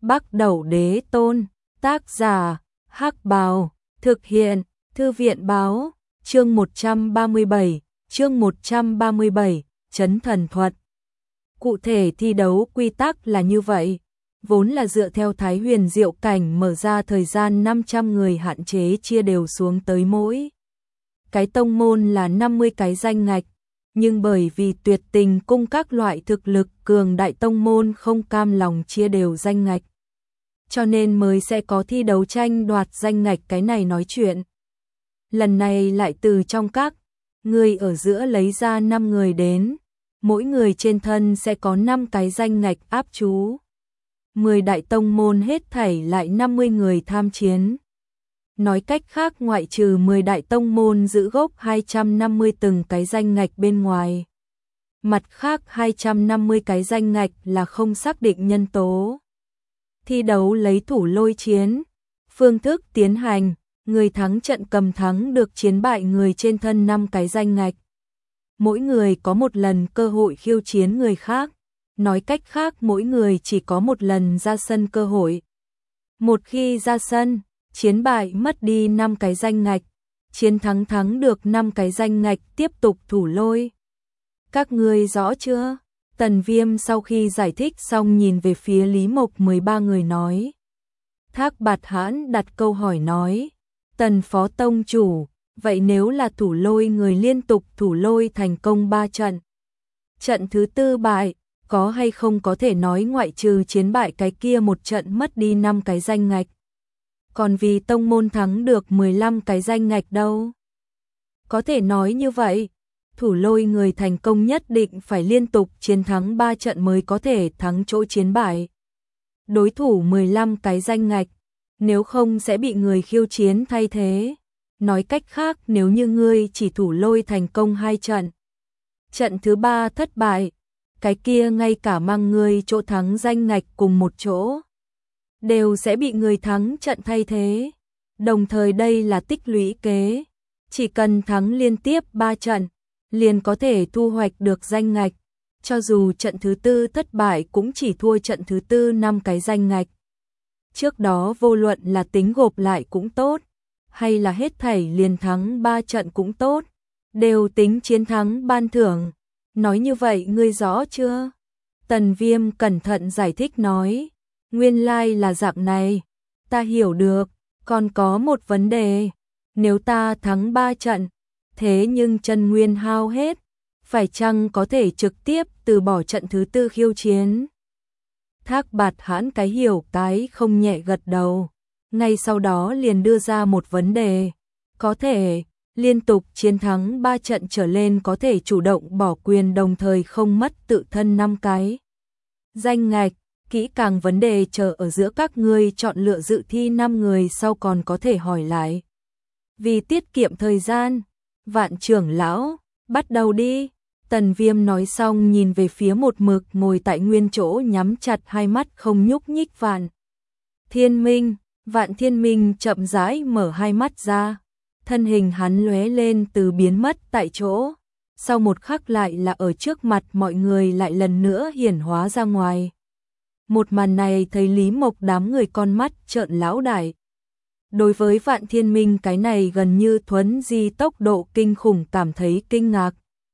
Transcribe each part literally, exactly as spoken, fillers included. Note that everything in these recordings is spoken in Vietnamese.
Bắc Đẩu Đế Tôn, tác giả, Hắc Bào, thực hiện, Thư viện báo, chương một trăm ba mươi bảy, chương một trăm ba mươi bảy, Chấn Thần Thuật. Cụ thể thi đấu quy tắc là như vậy, vốn là dựa theo Thái Huyền Diệu Cảnh mở ra thời gian năm trăm người hạn chế chia đều xuống tới mỗi cái tông môn là năm mươi cái danh ngạch, nhưng bởi vì Tuyệt Tình Cung các loại thực lực cường đại tông môn không cam lòng chia đều danh ngạch, cho nên mới sẽ có thi đấu tranh đoạt danh ngạch cái này nói chuyện. Lần này lại từ trong các người ở giữa lấy ra năm người đến, mỗi người trên thân sẽ có năm cái danh ngạch áp chú. mười đại tông môn hết thảy lại năm mươi người tham chiến. Nói cách khác ngoại trừ mười đại tông môn giữ gốc hai trăm năm mươi từng cái danh ngạch bên ngoài. Mặt khác hai trăm năm mươi cái danh ngạch là không xác định nhân tố. Thi đấu lấy thủ lôi chiến, phương thức tiến hành, người thắng trận cầm thắng được chiến bại người trên thân năm cái danh ngạch. Mỗi người có một lần cơ hội khiêu chiến người khác, nói cách khác mỗi người chỉ có một lần ra sân cơ hội. Một khi ra sân, chiến bại mất đi năm cái danh ngạch, chiến thắng thắng được năm cái danh ngạch tiếp tục thủ lôi. Các ngươi rõ chưa? Tần Viêm sau khi giải thích xong nhìn về phía Lý Mộc mười ba người nói. Thác Bạt Hãn đặt câu hỏi nói, Tần Phó Tông Chủ, vậy nếu là thủ lôi người liên tục thủ lôi thành công ba trận, trận thứ tư bại, có hay không có thể nói ngoại trừ chiến bại cái kia một trận mất đi năm cái danh ngạch, còn vì tông môn thắng được mười lăm cái danh ngạch đâu? Có thể nói như vậy, thủ lôi người thành công nhất định phải liên tục chiến thắng ba trận mới có thể thắng chỗ chiến bại đối thủ mười lăm cái danh ngạch, nếu không sẽ bị người khiêu chiến thay thế. Nói cách khác nếu như ngươi chỉ thủ lôi thành công hai trận, trận thứ ba thất bại, cái kia ngay cả mang ngươi chỗ thắng danh ngạch cùng một chỗ đều sẽ bị người thắng trận thay thế. Đồng thời đây là tích lũy kế, chỉ cần thắng liên tiếp ba trận liền có thể thu hoạch được danh ngạch, cho dù trận thứ tư thất bại cũng chỉ thua trận thứ tư năm cái danh ngạch. Trước đó vô luận là tính gộp lại cũng tốt, hay là hết thảy liền thắng ba trận cũng tốt, đều tính chiến thắng ban thưởng. Nói như vậy ngươi rõ chưa? Tần Viêm cẩn thận giải thích nói, nguyên lai là dạng này, ta hiểu được, còn có một vấn đề, nếu ta thắng ba trận, thế nhưng chân nguyên hao hết, phải chăng có thể trực tiếp từ bỏ trận thứ tư khiêu chiến? Thác Bạt Hãn cái hiểu cái không nhẹ gật đầu, ngay sau đó liền đưa ra một vấn đề, có thể liên tục chiến thắng ba trận trở lên có thể chủ động bỏ quyền đồng thời không mất tự thân năm cái danh ngạch, kỹ càng vấn đề chờ ở giữa các ngươi chọn lựa dự thi năm người sau còn có thể hỏi lại. Vì tiết kiệm thời gian, Vạn trưởng lão, bắt đầu đi. Tần Viêm nói xong nhìn về phía một mực ngồi tại nguyên chỗ nhắm chặt hai mắt không nhúc nhích Vạn Thiên Minh. Vạn Thiên Minh chậm rãi mở hai mắt ra, thân hình hắn lóe lên từ biến mất tại chỗ, sau một khắc lại là ở trước mặt mọi người lại lần nữa hiển hóa ra ngoài. Một màn này thấy Lý Mộc đám người con mắt trợn lão đại. Đối với Vạn Thiên Minh cái này gần như thuấn di tốc độ kinh khủng cảm thấy kinh ngạc.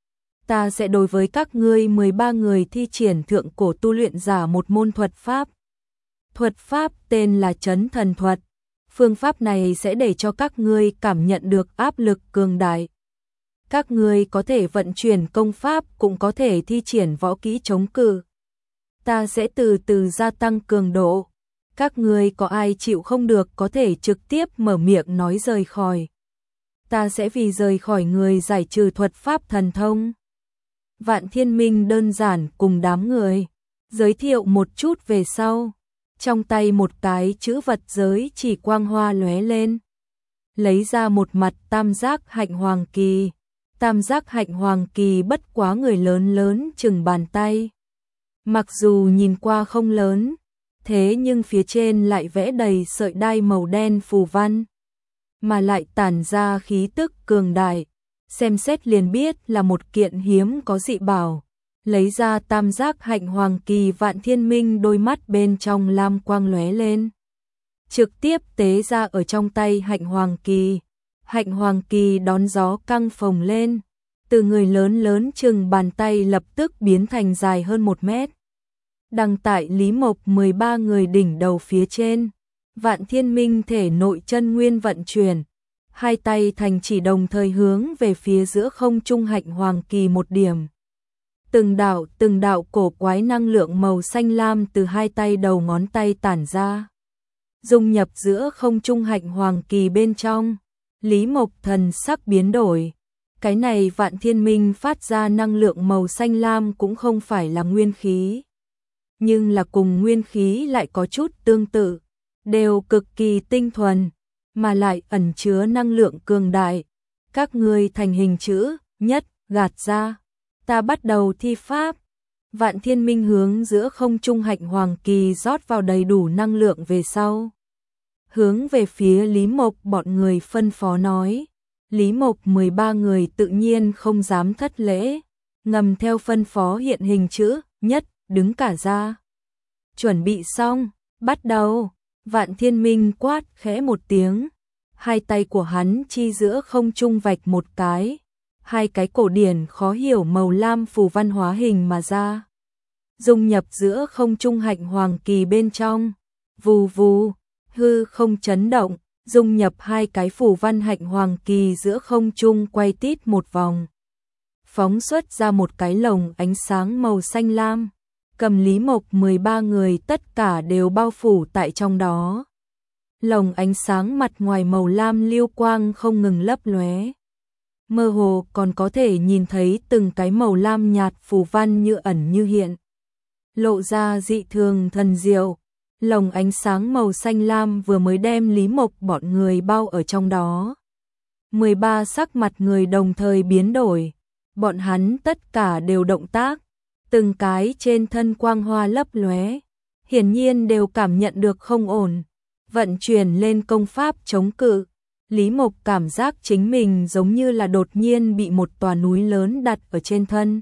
Ta sẽ đối với các ngươi mười ba người thi triển thượng cổ tu luyện giả một môn thuật pháp. Thuật pháp tên là Chấn Thần Thuật. Phương pháp này sẽ để cho các ngươi cảm nhận được áp lực cường đại. Các ngươi có thể vận chuyển công pháp cũng có thể thi triển võ kỹ chống cự. Ta sẽ từ từ gia tăng cường độ. Các ngươi có ai chịu không được có thể trực tiếp mở miệng nói rời khỏi. Ta sẽ vì rời khỏi người giải trừ thuật pháp thần thông. Vạn Thiên Minh đơn giản cùng đám người giới thiệu một chút về sau, trong tay một cái chữ vật giới chỉ quang hoa lóe lên, lấy ra một mặt tam giác hạnh hoàng kỳ. Tam giác hạnh hoàng kỳ bất quá người lớn lớn chừng bàn tay, mặc dù nhìn qua không lớn, thế nhưng phía trên lại vẽ đầy sợi đai màu đen phù văn, mà lại tản ra khí tức cường đại, xem xét liền biết là một kiện hiếm có dị bảo, lấy ra tam giác hạnh hoàng kỳ. Vạn Thiên Minh đôi mắt bên trong lam quang lóe lên, trực tiếp tế ra ở trong tay hạnh hoàng kỳ. Hạnh hoàng kỳ đón gió căng phồng lên, từ người lớn lớn chừng bàn tay lập tức biến thành dài hơn một mét. Đăng tại Lý Mộc mười ba người đỉnh đầu phía trên. Vạn Thiên Minh thể nội chân nguyên vận chuyển, hai tay thành chỉ đồng thời hướng về phía giữa không trung hạnh hoàng kỳ một điểm. Từng đạo từng đạo cổ quái năng lượng màu xanh lam từ hai tay đầu ngón tay tản ra, dung nhập giữa không trung hạnh hoàng kỳ bên trong. Lý Mộc thần sắc biến đổi. Cái này Vạn Thiên Minh phát ra năng lượng màu xanh lam cũng không phải là nguyên khí, nhưng là cùng nguyên khí lại có chút tương tự, đều cực kỳ tinh thuần, mà lại ẩn chứa năng lượng cường đại. Các ngươi thành hình chữ nhất, gạt ra, ta bắt đầu thi pháp. Vạn Thiên Minh hướng giữa không trung hạnh hoàng kỳ rót vào đầy đủ năng lượng về sau, hướng về phía Lý Mộc bọn người phân phó nói. Lý Mộc mười ba người tự nhiên không dám thất lễ, ngầm theo phân phó hiện hình chữ nhất, đứng cả ra. Chuẩn bị xong, bắt đầu. Vạn Thiên Minh quát khẽ một tiếng, hai tay của hắn chi giữa không trung vạch một cái, hai cái cổ điển khó hiểu màu lam phù văn hóa hình mà ra, dung nhập giữa không trung hạnh hoàng kỳ bên trong. Vù vù, hư không chấn động, dung nhập hai cái phù văn hạnh hoàng kỳ giữa không trung quay tít một vòng, phóng xuất ra một cái lồng ánh sáng màu xanh lam, cầm Lý Mộc mười ba người tất cả đều bao phủ tại trong đó. Lồng ánh sáng mặt ngoài màu lam lưu quang không ngừng lấp lóe, mơ hồ còn có thể nhìn thấy từng cái màu lam nhạt phù văn như ẩn như hiện, lộ ra dị thường thần diệu. Lồng ánh sáng màu xanh lam vừa mới đem Lý Mộc bọn người bao ở trong đó. mười ba sắc mặt người đồng thời biến đổi, bọn hắn tất cả đều động tác, từng cái trên thân quang hoa lấp lóe, hiển nhiên đều cảm nhận được không ổn, vận chuyển lên công pháp chống cự. Lý Mộc cảm giác chính mình giống như là đột nhiên bị một tòa núi lớn đặt ở trên thân.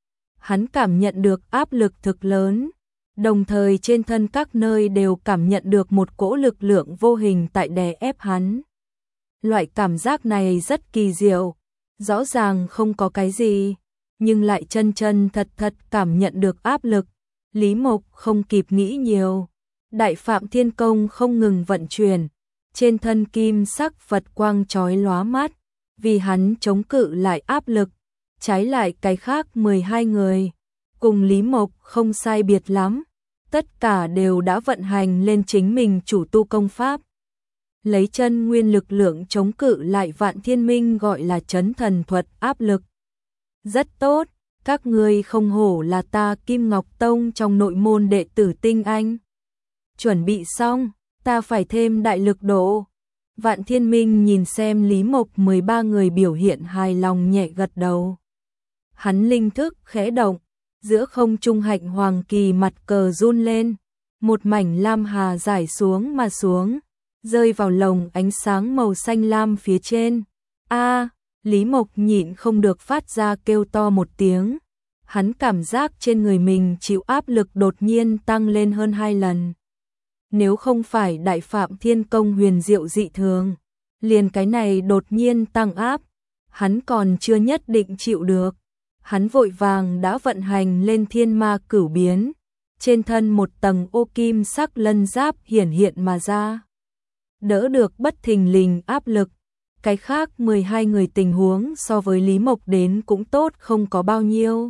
Hắn cảm nhận được áp lực thực lớn, đồng thời trên thân các nơi đều cảm nhận được một cỗ lực lượng vô hình tại đè ép hắn. Loại cảm giác này rất kỳ diệu, rõ ràng không có cái gì, nhưng lại chân chân thật thật cảm nhận được áp lực. Lý Mộc không kịp nghĩ nhiều, Đại Phạm Thiên Công không ngừng vận chuyển, trên thân kim sắc Phật quang chói lóa mắt, vì hắn chống cự lại áp lực. Trái lại cái khác mười hai người, cùng Lý Mộc không sai biệt lắm, tất cả đều đã vận hành lên chính mình chủ tu công pháp, lấy chân nguyên lực lượng chống cự lại Vạn Thiên Minh gọi là chấn thần thuật áp lực. Rất tốt, các ngươi không hổ là ta Kim Ngọc Tông trong nội môn đệ tử tinh anh. Chuẩn bị xong, ta phải thêm đại lực độ. Vạn Thiên Minh nhìn xem Lý Mộc mười ba người biểu hiện hài lòng nhẹ gật đầu. Hắn linh thức khẽ động, giữa không trung hạnh hoàng kỳ mặt cờ run lên, một mảnh lam hà rải xuống mà xuống, rơi vào lồng ánh sáng màu xanh lam phía trên. A, Lý Mộc nhịn không được phát ra kêu to một tiếng. Hắn cảm giác trên người mình chịu áp lực đột nhiên tăng lên hơn hai lần. Nếu không phải Đại Phạm Thiên Công huyền diệu dị thường, liền cái này đột nhiên tăng áp, hắn còn chưa nhất định chịu được. Hắn vội vàng đã vận hành lên thiên ma cửu biến, trên thân một tầng ô kim sắc lân giáp hiển hiện mà ra, đỡ được bất thình lình áp lực. Cái khác mười hai người tình huống so với Lý Mộc đến cũng tốt không có bao nhiêu.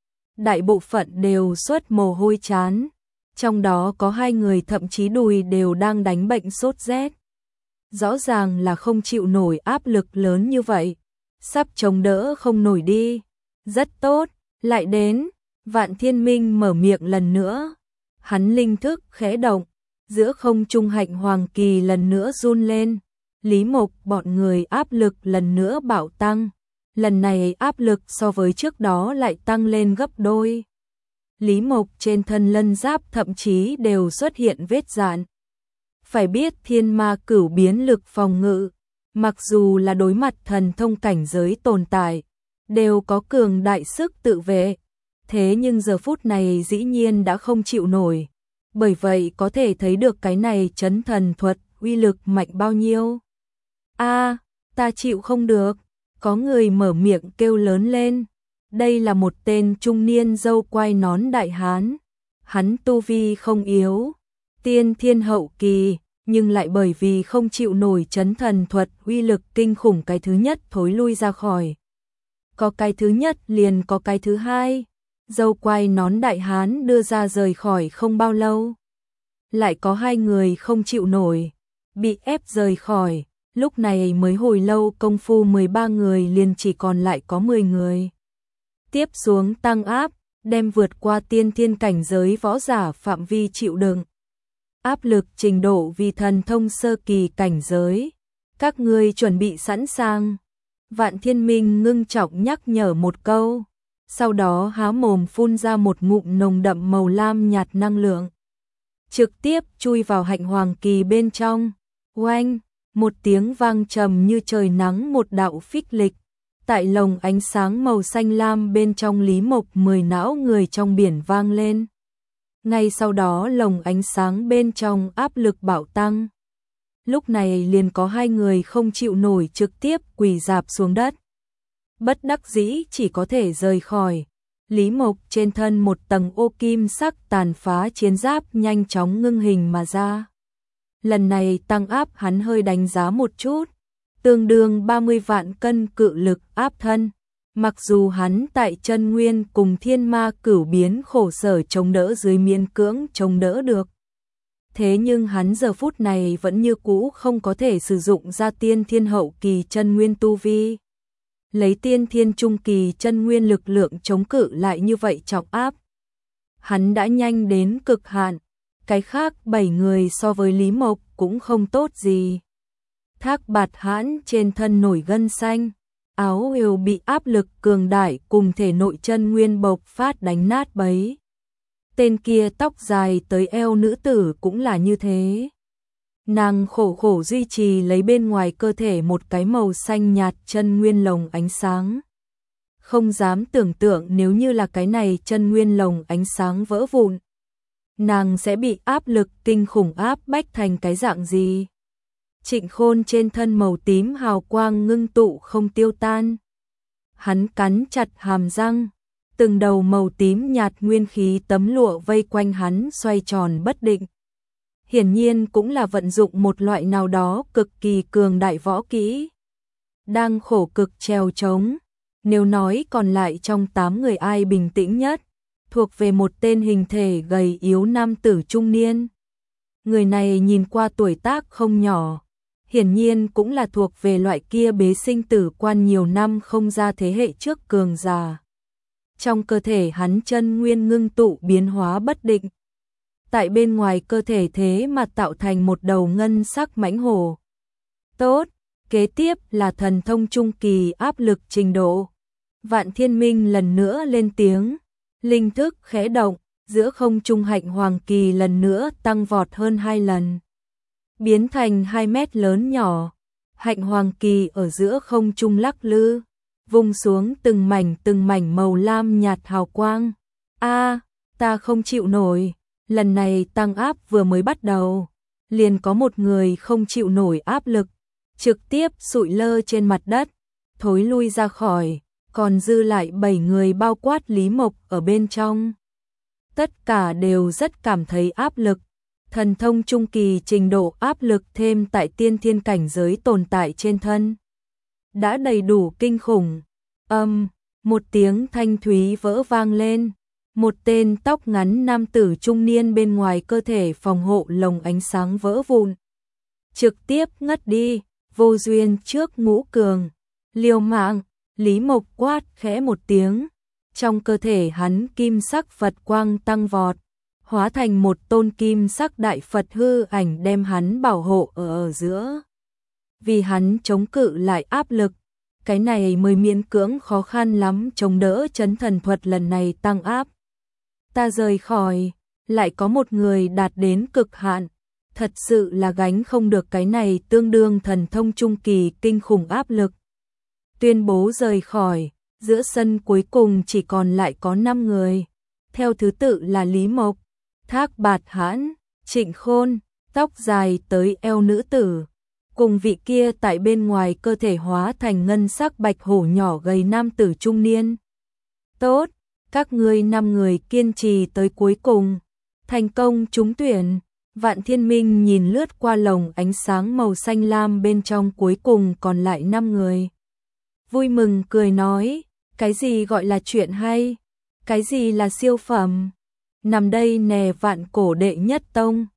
Đại bộ phận đều xuất mồ hôi chán, trong đó có hai người thậm chí đùi đều đang đánh bệnh sốt rét. Rõ ràng là không chịu nổi áp lực lớn như vậy, sắp chống đỡ không nổi đi. Rất tốt, lại đến. Vạn Thiên Minh mở miệng lần nữa, hắn linh thức khẽ động, giữa không trung hạnh hoàng kỳ lần nữa run lên. Lý Mộc bọn người áp lực lần nữa bạo tăng, lần này áp lực so với trước đó lại tăng lên gấp đôi. Lý Mộc trên thân lân giáp thậm chí đều xuất hiện vết rạn. Phải biết thiên ma cửu biến lực phòng ngự, mặc dù là đối mặt thần thông cảnh giới tồn tại, đều có cường đại sức tự vệ. Thế nhưng giờ phút này dĩ nhiên đã không chịu nổi. Bởi vậy có thể thấy được cái này chấn thần thuật uy lực mạnh bao nhiêu. A, ta chịu không được. Có người mở miệng kêu lớn lên. Đây là một tên trung niên râu quai nón đại hán. Hắn tu vi không yếu, tiên thiên hậu kỳ, nhưng lại bởi vì không chịu nổi chấn thần thuật uy lực kinh khủng cái thứ nhất thối lui ra khỏi. Có cái thứ nhất liền có cái thứ hai. Râu quai nón đại hán đưa ra rời khỏi không bao lâu. Lại có hai người không chịu nổi, bị ép rời khỏi. Lúc này mới hồi lâu công phu mười ba người liền chỉ còn lại có mười người. Tiếp xuống tăng áp, đem vượt qua tiên thiên cảnh giới võ giả phạm vi chịu đựng. Áp lực trình độ vì thần thông sơ kỳ cảnh giới. Các ngươi chuẩn bị sẵn sàng. Vạn Thiên Minh ngưng trọng nhắc nhở một câu. Sau đó há mồm phun ra một ngụm nồng đậm màu lam nhạt năng lượng. Trực tiếp chui vào hạnh hoàng kỳ bên trong. Oanh, một tiếng vang trầm như trời nắng một đạo phích lịch. Tại lồng ánh sáng màu xanh lam bên trong Lý Mộc mười não người trong biển vang lên. Ngay sau đó lồng ánh sáng bên trong áp lực bạo tăng. Lúc này liền có hai người không chịu nổi trực tiếp quỳ rạp xuống đất. Bất đắc dĩ chỉ có thể rời khỏi. Lý Mộc trên thân một tầng ô kim sắc tàn phá chiến giáp nhanh chóng ngưng hình mà ra. Lần này tăng áp hắn hơi đánh giá một chút. Tương đương ba mươi vạn cân cự lực áp thân. Mặc dù hắn tại chân nguyên cùng thiên ma cửu biến khổ sở chống đỡ dưới miễn cưỡng chống đỡ được. Thế nhưng hắn giờ phút này vẫn như cũ không có thể sử dụng ra tiên thiên hậu kỳ chân nguyên tu vi. Lấy tiên thiên trung kỳ chân nguyên lực lượng chống cự lại như vậy trọng áp. Hắn đã nhanh đến cực hạn. Cái khác bảy người so với Lý Mộc cũng không tốt gì. Thác Bạt Hãn trên thân nổi gân xanh, áo ều bị áp lực cường đại cùng thể nội chân nguyên bộc phát đánh nát bấy. Tên kia tóc dài tới eo nữ tử cũng là như thế. Nàng khổ khổ duy trì lấy bên ngoài cơ thể một cái màu xanh nhạt chân nguyên lồng ánh sáng. Không dám tưởng tượng nếu như là cái này chân nguyên lồng ánh sáng vỡ vụn. Nàng sẽ bị áp lực kinh khủng áp bách thành cái dạng gì? Trịnh Khôn trên thân màu tím hào quang ngưng tụ không tiêu tan. Hắn cắn chặt hàm răng, từng đầu màu tím nhạt nguyên khí tấm lụa vây quanh hắn xoay tròn bất định. Hiển nhiên cũng là vận dụng một loại nào đó cực kỳ cường đại võ kỹ. Đang khổ cực trèo trống, nếu nói còn lại trong tám người ai bình tĩnh nhất, thuộc về một tên hình thể gầy yếu nam tử trung niên. Người này nhìn qua tuổi tác không nhỏ, hiển nhiên cũng là thuộc về loại kia bế sinh tử quan nhiều năm không ra thế hệ trước cường già. Trong cơ thể hắn chân nguyên ngưng tụ biến hóa bất định. Tại bên ngoài cơ thể thế mà tạo thành một đầu ngân sắc mãnh hổ. Tốt, kế tiếp là thần thông trung kỳ áp lực trình độ. Vạn Thiên Minh lần nữa lên tiếng, linh thức khẽ động, giữa không trung hạnh hoàng kỳ lần nữa tăng vọt hơn hai lần. Biến thành hai mét lớn nhỏ, hạnh hoàng kỳ ở giữa không trung lắc lư, vung xuống từng mảnh từng mảnh màu lam nhạt hào quang. A, ta không chịu nổi, lần này tăng áp vừa mới bắt đầu, liền có một người không chịu nổi áp lực, trực tiếp sụi lơ trên mặt đất, thối lui ra khỏi, còn dư lại bảy người bao quát Lý Mộc ở bên trong. Tất cả đều rất cảm thấy áp lực. Thần thông trung kỳ trình độ áp lực thêm tại tiên thiên cảnh giới tồn tại trên thân. Đã đầy đủ kinh khủng. Âm, một tiếng thanh thúy vỡ vang lên. Một tên tóc ngắn nam tử trung niên bên ngoài cơ thể phòng hộ lồng ánh sáng vỡ vụn. Trực tiếp ngất đi, vô duyên trước ngũ cường. Liều mạng, Lý Mộc quát khẽ một tiếng. Trong cơ thể hắn kim sắc Phật quang tăng vọt. Hóa thành một tôn kim sắc đại Phật hư ảnh đem hắn bảo hộ ở ở giữa. Vì hắn chống cự lại áp lực, cái này mới miễn cưỡng khó khăn lắm chống đỡ chấn thần thuật lần này tăng áp. Ta rời khỏi, lại có một người đạt đến cực hạn, thật sự là gánh không được cái này tương đương thần thông trung kỳ kinh khủng áp lực. Tuyên bố rời khỏi, Giữa sân cuối cùng chỉ còn lại có năm người, theo thứ tự là Lý Mộc, Thác Bạt Hãn, Trịnh Khôn, tóc dài tới eo nữ tử, cùng vị kia tại bên ngoài cơ thể hóa thành ngân sắc bạch hổ nhỏ gầy nam tử trung niên. Tốt, các ngươi năm người kiên trì tới cuối cùng, thành công trúng tuyển. Vạn Thiên Minh nhìn lướt qua lồng ánh sáng màu xanh lam bên trong, cuối cùng còn lại năm người. Vui mừng cười nói, cái gì gọi là chuyện hay, cái gì là siêu phẩm, nằm đây nè, vạn cổ đệ nhất tông.